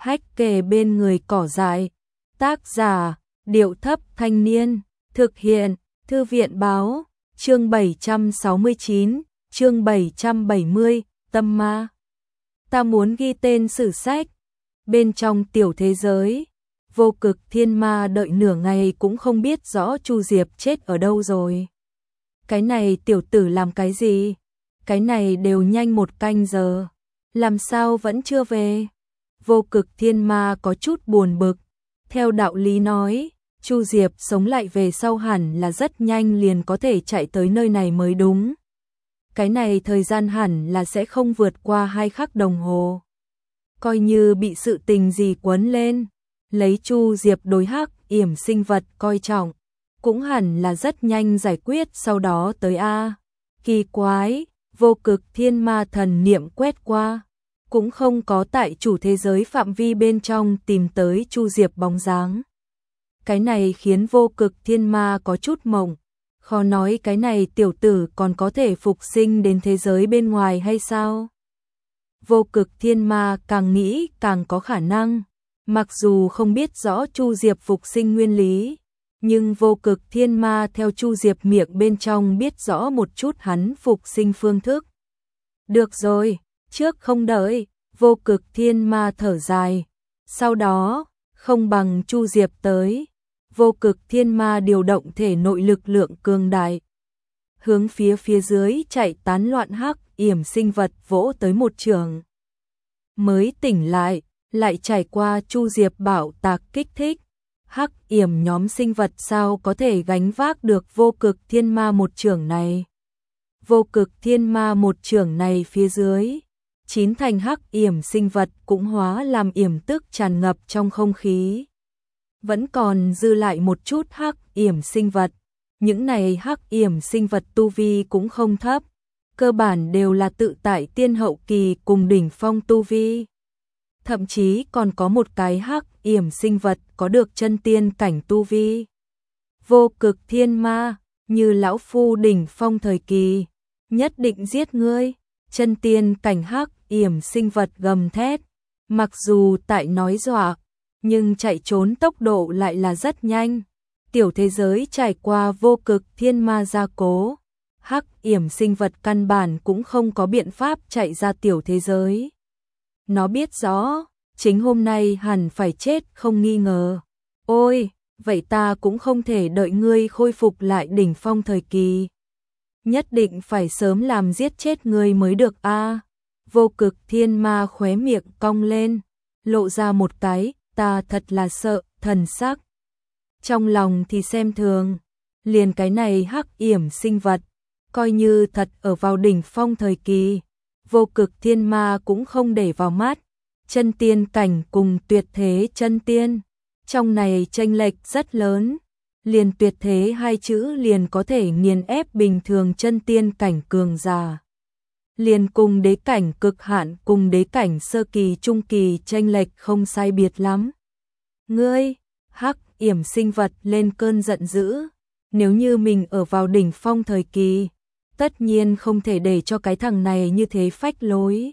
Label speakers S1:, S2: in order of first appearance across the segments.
S1: hách kề bên người cỏ dại. Tác giả, Điệu Thấp Thanh Niên. Thực hiện, Thư viện Báo. Chương 769, chương 770, Tâm Ma. Ta muốn ghi tên sử sách. Bên trong tiểu thế giới, Vô Cực Thiên Ma đợi nửa ngày cũng không biết rõ Chu Diệp chết ở đâu rồi. Cái này tiểu tử làm cái gì? Cái này đều nhanh 1 canh giờ, làm sao vẫn chưa về? Vô Cực Thiên Ma có chút buồn bực. Theo đạo lý nói, Chu Diệp sống lại về sau hẳn là rất nhanh liền có thể chạy tới nơi này mới đúng. Cái này thời gian hẳn là sẽ không vượt qua 2 khắc đồng hồ. Coi như bị sự tình gì quấn lên, lấy Chu Diệp đối hắc yểm sinh vật coi trọng, cũng hẳn là rất nhanh giải quyết sau đó tới a. Kỳ quái, Vô Cực Thiên Ma thần niệm quét qua, cũng không có tại chủ thế giới phạm vi bên trong tìm tới Chu Diệp bóng dáng. Cái này khiến Vô Cực Thiên Ma có chút mộng, khó nói cái này tiểu tử còn có thể phục sinh đến thế giới bên ngoài hay sao? Vô Cực Thiên Ma càng nghĩ càng có khả năng, mặc dù không biết rõ Chu Diệp phục sinh nguyên lý, nhưng Vô Cực Thiên Ma theo Chu Diệp miệng bên trong biết rõ một chút hắn phục sinh phương thức. Được rồi, trước không đợi, Vô Cực Thiên Ma thở dài, sau đó, không bằng Chu Diệp tới. Vô Cực Thiên Ma điều động thể nội lực lượng cường đại, hướng phía dưới chạy tán loạn hắc yểm sinh vật vỗ tới một trường. Mới tỉnh lại trải qua Chu Diệp bảo tạc kích thích, hắc yểm nhóm sinh vật sao có thể gánh vác được Vô Cực Thiên Ma một trường này. Vô Cực Thiên Ma một trường này phía dưới, 9 thành hắc yểm sinh vật cũng hóa làm yểm tức tràn ngập trong không khí. Vẫn còn dư lại một chút hắc yểm sinh vật, những này hắc yểm sinh vật tu vi cũng không thấp, cơ bản đều là tự tại tiên hậu kỳ cùng đỉnh phong tu vi. Thậm chí còn có một cái hắc yểm sinh vật có được chân tiên cảnh tu vi. Vô Cực Thiên Ma, như lão phu đỉnh phong thời kỳ, nhất định giết ngươi. Chân tiên cảnh hắc yểm sinh vật gầm thét, mặc dù tại nói dọa, nhưng chạy trốn tốc độ lại là rất nhanh. Tiểu thế giới trải qua Vô Cực Thiên Ma gia cố, hắc yểm sinh vật căn bản cũng không có biện pháp chạy ra tiểu thế giới. Nó biết rõ, chính hôm nay hẳn phải chết không nghi ngờ. Ôi, vậy ta cũng không thể đợi ngươi khôi phục lại đỉnh phong thời kỳ. Nhất định phải sớm làm giết chết ngươi mới được a. Vô Cực Thiên Ma khóe miệng cong lên, lộ ra một cái, ta thật là sợ, thần sắc. Trong lòng thì xem thường, liền cái này hắc yểm sinh vật, coi như thật ở vào đỉnh phong thời kỳ, Vô Cực Thiên Ma cũng không để vào mắt. Chân tiên cảnh cùng tuyệt thế chân tiên, trong này chênh lệch rất lớn, liền tuyệt thế 2 chữ liền có thể nghiền ép bình thường chân tiên cảnh cường giả. Liền cùng đế cảnh cực hạn cùng đế cảnh sơ kỳ trung kỳ chênh lệch không sai biệt lắm. Ngươi, hắc yểm sinh vật lên cơn giận dữ, nếu như mình ở vào đỉnh phong thời kỳ, tất nhiên không thể để cho cái thằng này như thế phách lối.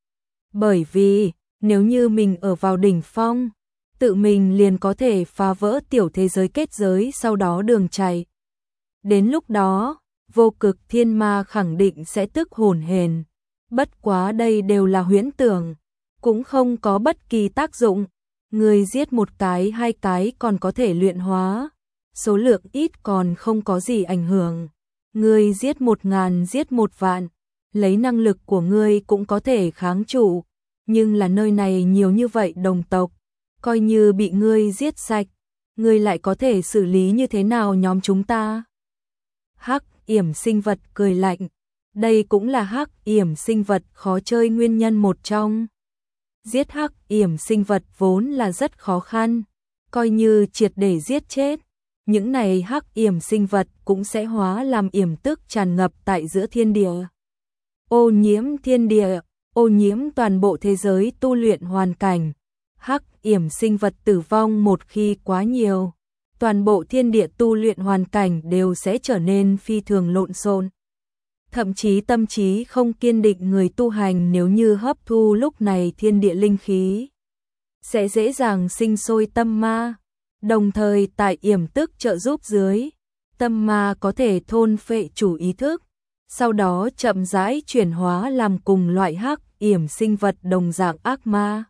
S1: Bởi vì, nếu như mình ở vào đỉnh phong, tự mình liền có thể phá vỡ tiểu thế giới kết giới sau đó đường chạy. Đến lúc đó, Vô Cực Thiên Ma khẳng định sẽ tức hồn hển. Bất quá đây đều là huyễn tưởng, cũng không có bất kỳ tác dụng. Người giết 1 cái 2 cái còn có thể luyện hóa, số lượng ít còn không có gì ảnh hưởng. Người giết 1000 giết 1 vạn, lấy năng lực của ngươi cũng có thể kháng trụ. Nhưng là nơi này nhiều như vậy đồng tộc, coi như bị ngươi giết sạch, ngươi lại có thể xử lý như thế nào nhóm chúng ta? Hắc yểm sinh vật cười lạnh, đây cũng là hắc yểm sinh vật khó chơi nguyên nhân một trong. Giết hắc yểm sinh vật vốn là rất khó khăn, coi như triệt để giết chết, những này hắc yểm sinh vật cũng sẽ hóa làm yểm tức tràn ngập tại giữa thiên địa. Ô nhiễm thiên địa, ô nhiễm toàn bộ thế giới tu luyện hoàn cảnh. Hắc yểm sinh vật tử vong một khi quá nhiều, toàn bộ thiên địa tu luyện hoàn cảnh đều sẽ trở nên phi thường lộn xộn. Thậm chí tâm trí không kiên định người tu hành nếu như hấp thu lúc này thiên địa linh khí, sẽ dễ dàng sinh sôi tâm ma. Đồng thời tại yểm tức trợ giúp dưới, tâm ma có thể thôn phệ chủ ý thức, sau đó chậm rãi chuyển hóa làm cùng loại hắc yểm sinh vật đồng dạng ác ma.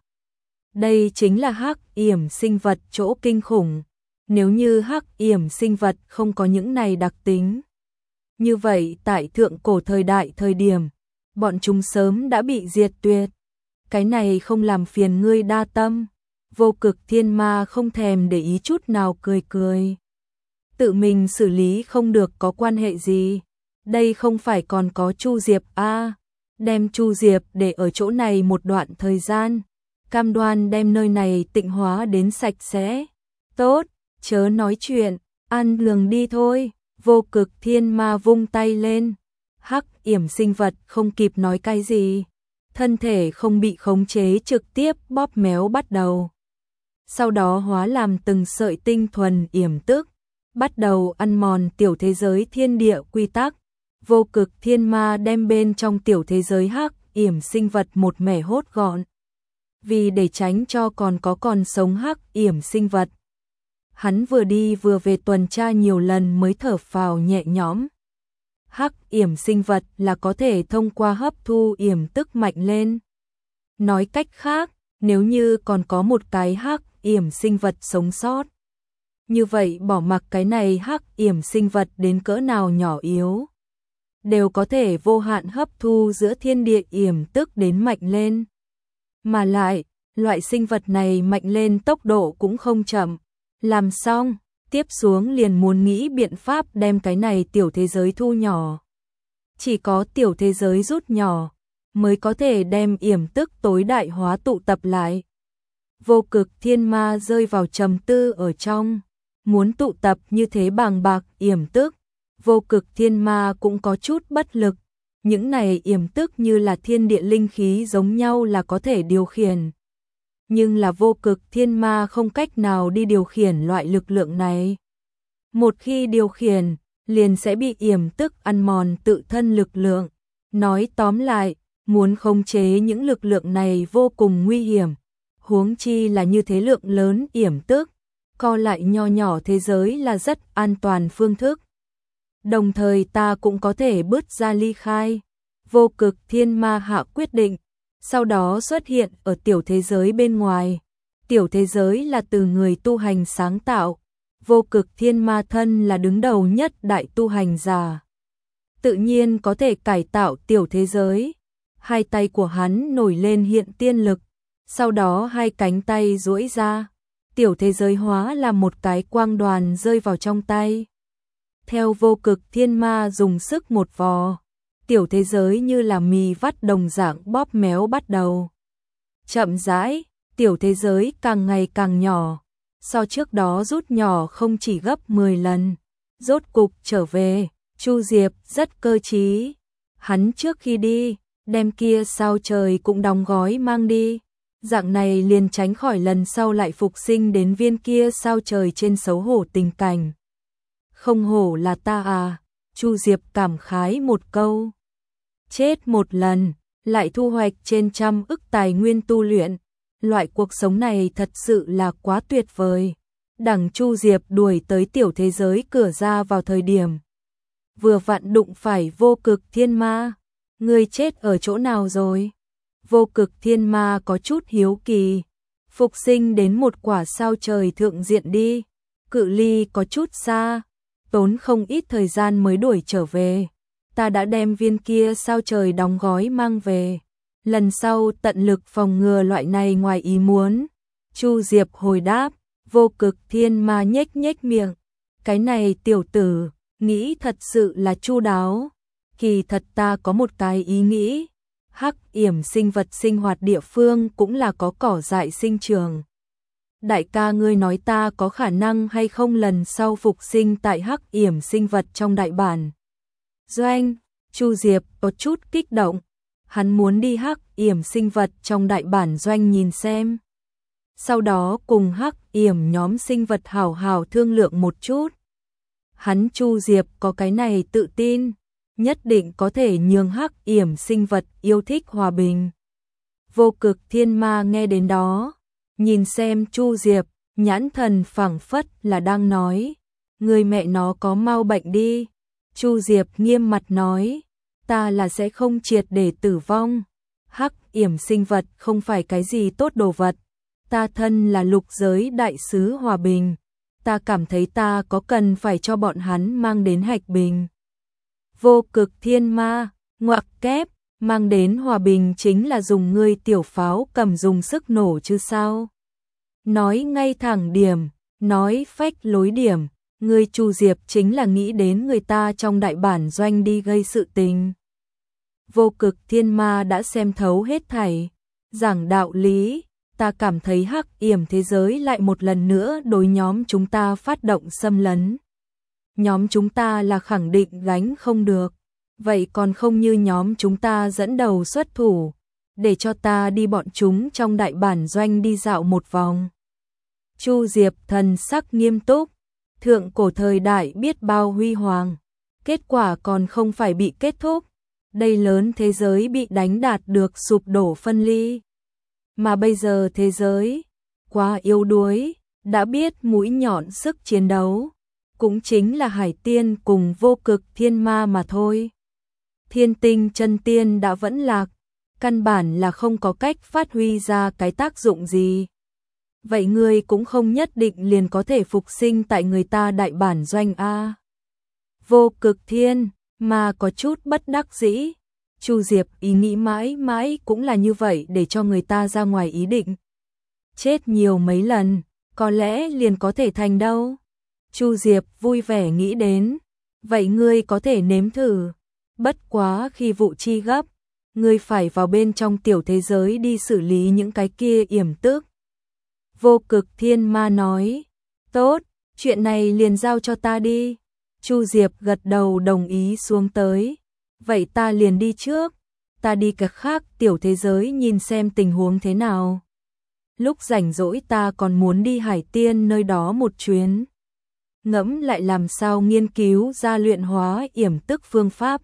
S1: Đây chính là hắc yểm sinh vật chỗ kinh khủng. Nếu như hắc yểm sinh vật không có những này đặc tính, như vậy tại thượng cổ thời đại thời điểm, bọn chúng sớm đã bị diệt tuyệt. Cái này không làm phiền ngươi đa tâm. Vô Cực Thiên Ma không thèm để ý chút nào, cười cười. Tự mình xử lý không được có quan hệ gì. Đây không phải còn có Chu Diệp a, đem Chu Diệp để ở chỗ này một đoạn thời gian, cam đoan đem nơi này tịnh hóa đến sạch sẽ. Tốt, chớ nói chuyện, ăn lường đi thôi. Vô Cực Thiên Ma vung tay lên. Hắc yểm sinh vật không kịp nói cái gì, thân thể không bị khống chế trực tiếp bóp méo bắt đầu. Sau đó hóa làm từng sợi tinh thuần yểm tức, bắt đầu ăn mòn tiểu thế giới thiên địa quy tắc. Vô Cực Thiên Ma đem bên trong tiểu thế giới hắc yểm sinh vật một mẻ hốt gọn. Vì để tránh cho còn sống hắc yểm sinh vật, hắn vừa đi vừa về tuần tra nhiều lần mới thở phào nhẹ nhõm. Hắc yểm sinh vật là có thể thông qua hấp thu yểm tức mạnh lên. Nói cách khác, nếu như còn có một cái hắc yểm sinh vật sống sót, như vậy bỏ mặc cái này hắc yểm sinh vật đến cỡ nào nhỏ yếu, đều có thể vô hạn hấp thu giữa thiên địa yểm tức đến mạnh lên. Mà lại, loại sinh vật này mạnh lên tốc độ cũng không chậm. Làm xong, tiếp xuống liền muốn nghĩ biện pháp đem cái này tiểu thế giới thu nhỏ. Chỉ có tiểu thế giới rút nhỏ, mới có thể đem yểm tức tối đại hóa tụ tập lại. Vô Cực Thiên Ma rơi vào trầm tư ở trong, muốn tụ tập như thế bàng bạc yểm tức. Vô Cực Thiên Ma cũng có chút bất lực, những này yểm tức như là thiên địa linh khí giống nhau là có thể điều khiển. Nhưng là Vô Cực Thiên Ma không cách nào đi điều khiển loại lực lượng này. Một khi điều khiển, liền sẽ bị yểm tức ăn mòn tự thân lực lượng. Nói tóm lại, muốn khống chế những lực lượng này vô cùng nguy hiểm. Huống chi là như thế lượng lớn yểm tức, co lại nho nhỏ thế giới là rất an toàn phương thức. Đồng thời ta cũng có thể bứt ra ly khai. Vô Cực Thiên Ma hạ quyết định, sau đó xuất hiện ở tiểu thế giới bên ngoài. Tiểu thế giới là từ người tu hành sáng tạo. Vô Cực Thiên Ma thân là đứng đầu nhất đại tu hành giả, tự nhiên có thể cải tạo tiểu thế giới. Hai tay của hắn nổi lên hiện tiên lực, sau đó hai cánh tay duỗi ra, tiểu thế giới hóa là một cái quang đoàn rơi vào trong tay. Theo Vô Cực Thiên Ma dùng sức một vò, tiểu thế giới như là mì vắt đồng dạng bóp méo bắt đầu. Chậm rãi, tiểu thế giới càng ngày càng nhỏ, so trước đó rút nhỏ không chỉ gấp 10 lần. Rốt cục trở về, Chu Diệp rất cơ trí. Hắn trước khi đi, đem kia sao trời cũng đóng gói mang đi. Dạng này liền tránh khỏi lần sau lại phục sinh đến viên kia sao trời trên xấu hổ tình cảnh. Không hổ là ta à, Chu Diệp cảm khái một câu. Chết một lần, lại thu hoạch trên 100 ức tài nguyên tu luyện. Loại cuộc sống này thật sự là quá tuyệt vời. Đằng Chu Diệp đuổi tới tiểu thế giới cửa ra vào thời điểm, vừa vặn đụng phải Vô Cực Thiên Ma. Ngươi chết ở chỗ nào rồi? Vô Cực Thiên Ma có chút hiếu kỳ. Phục sinh đến một quả sao trời thượng diện đi. Cự ly có chút xa, tốn không ít thời gian mới đuổi trở về. Ta đã đem viên kia sao trời đóng gói mang về. Lần sau tận lực phòng ngừa loại này ngoài ý muốn. Chu Diệp hồi đáp. Vô Cực Thiên Ma nhếch nhếch miệng. Cái này tiểu tử, nghĩ thật sự là chu đáo. Kỳ thật ta có một cái ý nghĩ. Hắc yểm sinh vật sinh hoạt địa phương cũng là có cỏ dại sinh trường. Đại ca ngươi nói ta có khả năng hay không lần sau phục sinh tại hắc yểm sinh vật trong đại bản doanh. Chu Diệp có chút kích động. Hắn muốn đi hắc yểm sinh vật trong đại bản doanh nhìn xem. Sau đó cùng hắc yểm nhóm sinh vật hảo hảo thương lượng một chút. Hắn Chu Diệp có cái này tự tin, nhất định có thể nhường hắc yểm sinh vật yêu thích hòa bình. Vô Cực Thiên Ma nghe đến đó, nhìn xem Chu Diệp, nhãn thần phảng phất là đang nói, người mẹ nó có mau bệnh đi. Chu Diệp nghiêm mặt nói, ta là sẽ không triệt để tử vong. Hắc yểm sinh vật không phải cái gì tốt đồ vật. Ta thân là lục giới đại sứ hòa bình. Ta cảm thấy ta có cần phải cho bọn hắn mang đến hạch bình. Vô cực thiên ma, ngoặc kép, mang đến hòa bình chính là dùng ngươi tiểu pháo cầm dùng sức nổ chứ sao. Nói ngay thẳng điểm, nói phách lối điểm, ngươi Chu Diệp chính là nghĩ đến người ta trong đại bản doanh đi gây sự tình. Vô cực thiên ma đã xem thấu hết thảy, giảng đạo lý, ta cảm thấy hắc yểm thế giới lại một lần nữa đối nhóm chúng ta phát động xâm lấn. Nhóm chúng ta là khẳng định gánh không được, vậy còn không như nhóm chúng ta dẫn đầu xuất thủ, để cho ta đi bọn chúng trong đại bản doanh đi dạo một vòng. Chu Diệp thần sắc nghiêm túc, thượng cổ thời đại biết bao huy hoàng, kết quả còn không phải bị kết thúc, đây lớn thế giới bị đánh đạt được sụp đổ phân ly. Mà bây giờ thế giới quá yếu đuối, đã biết mũi nhọn sức chiến đấu, cũng chính là Hải Tiên cùng Vô Cực Thiên Ma mà thôi. Thiên Tinh chân tiên đã vẫn lạc, căn bản là không có cách phát huy ra cái tác dụng gì. Vậy ngươi cũng không nhất định liền có thể phục sinh tại người ta đại bản doanh a. Vô Cực Thiên Ma có chút bất đắc dĩ. Chu Diệp ý nghĩ mãi mãi cũng là như vậy để cho người ta ra ngoài ý định. Chết nhiều mấy lần, có lẽ liền có thể thành đâu. Chu Diệp vui vẻ nghĩ đến, vậy ngươi có thể nếm thử. Bất quá khi vụ chi gấp, ngươi phải vào bên trong tiểu thế giới đi xử lý những cái kia yểm tức. Vô Cực Thiên Ma nói, tốt, chuyện này liền giao cho ta đi. Chu Diệp gật đầu đồng ý xuống tới. Vậy ta liền đi trước, ta đi cái khác tiểu thế giới nhìn xem tình huống thế nào. Lúc rảnh rỗi ta còn muốn đi Hải Tiên nơi đó một chuyến. Ngẫm lại làm sao nghiên cứu ra luyện hóa yểm tức phương pháp.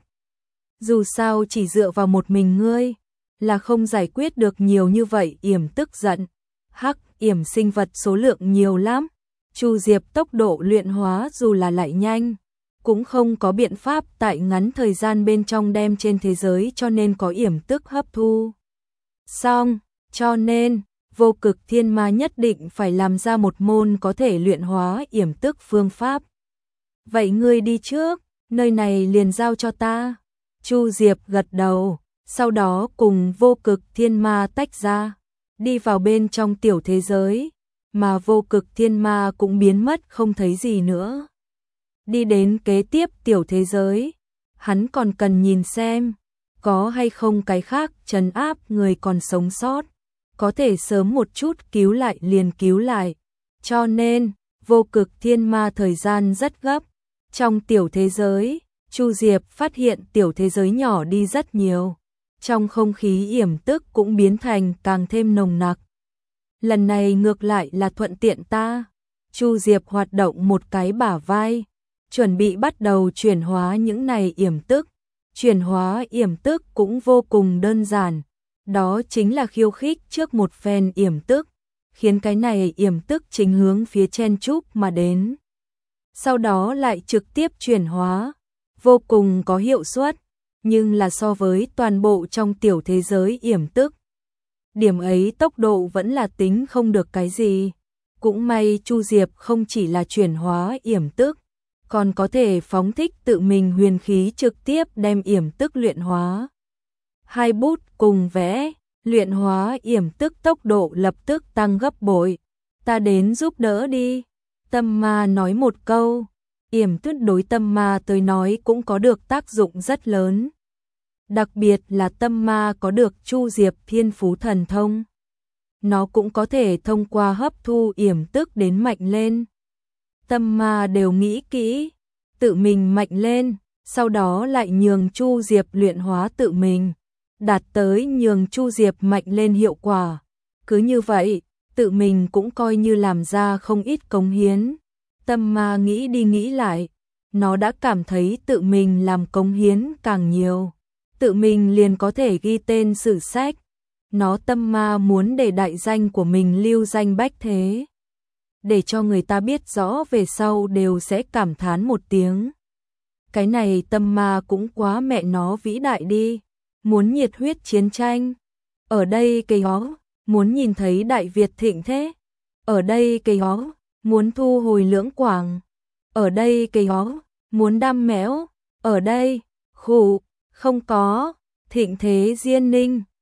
S1: Dù sao chỉ dựa vào một mình ngươi, là không giải quyết được nhiều như vậy yểm tức giận. Hắc yểm sinh vật số lượng nhiều lắm. Chu Diệp tốc độ luyện hóa dù là lại nhanh, cũng không có biện pháp tại ngắn thời gian bên trong đem trên thế giới cho nên có yểm tức hấp thu. Xong, cho nên, Vô Cực Thiên Ma nhất định phải làm ra một môn có thể luyện hóa yểm tức phương pháp. Vậy ngươi đi trước, nơi này liền giao cho ta. Chu Diệp gật đầu, sau đó cùng Vô Cực Thiên Ma tách ra, đi vào bên trong tiểu thế giới, mà Vô Cực Thiên Ma cũng biến mất không thấy gì nữa. Đi đến kế tiếp tiểu thế giới, hắn còn cần nhìn xem, có hay không cái khác trấn áp người còn sống sót, có thể sớm một chút cứu lại liền cứu lại. Cho nên, Vô Cực Thiên Ma thời gian rất gấp. Trong tiểu thế giới, Chu Diệp phát hiện tiểu thế giới nhỏ đi rất nhiều. Trong không khí yểm tức cũng biến thành càng thêm nồng nặc. Lần này ngược lại là thuận tiện ta. Chu Diệp hoạt động một cái bả vai, chuẩn bị bắt đầu chuyển hóa những này yểm tức. Chuyển hóa yểm tức cũng vô cùng đơn giản, đó chính là khiêu khích trước một phen yểm tức, khiến cái này yểm tức chính hướng phía chen chúc mà đến. Sau đó lại trực tiếp chuyển hóa, vô cùng có hiệu suất, nhưng là so với toàn bộ trong tiểu thế giới yểm tức. Điểm ấy tốc độ vẫn là tính không được cái gì. Cũng may Chu Diệp không chỉ là chuyển hóa yểm tức, còn có thể phóng thích tự mình huyền khí trực tiếp đem yểm tức luyện hóa. Hai bút cùng vẽ, luyện hóa yểm tức tốc độ lập tức tăng gấp bội. Ta đến giúp đỡ đi. Tâm ma nói một câu, yểm tức đối tâm ma tới nói cũng có được tác dụng rất lớn. Đặc biệt là tâm ma có được Chu Diệp thiên phú thần thông. Nó cũng có thể thông qua hấp thu yểm tức đến mạnh lên. Tâm ma đều nghĩ kỹ, tự mình mạnh lên, sau đó lại nhường Chu Diệp luyện hóa tự mình, đạt tới nhường Chu Diệp mạnh lên hiệu quả. Cứ như vậy, tự mình cũng coi như làm ra không ít cống hiến. Tâm ma nghĩ đi nghĩ lại, nó đã cảm thấy tự mình làm cống hiến càng nhiều, tự mình liền có thể ghi tên sử sách. Nó tâm ma muốn để đại danh của mình lưu danh bách thế. Để cho người ta biết rõ về sau đều sẽ cảm thán một tiếng. Cái này tâm ma cũng quá mẹ nó vĩ đại đi. Muốn nhiệt huyết chiến tranh. Ở đây cây ó, muốn nhìn thấy Đại Việt thịnh thế. Ở đây cây ó, muốn thu hồi Lưỡng Quảng. Ở đây cây ó, muốn đam mẽo. Ở đây, khụ, không có, thịnh thế Diên Ninh.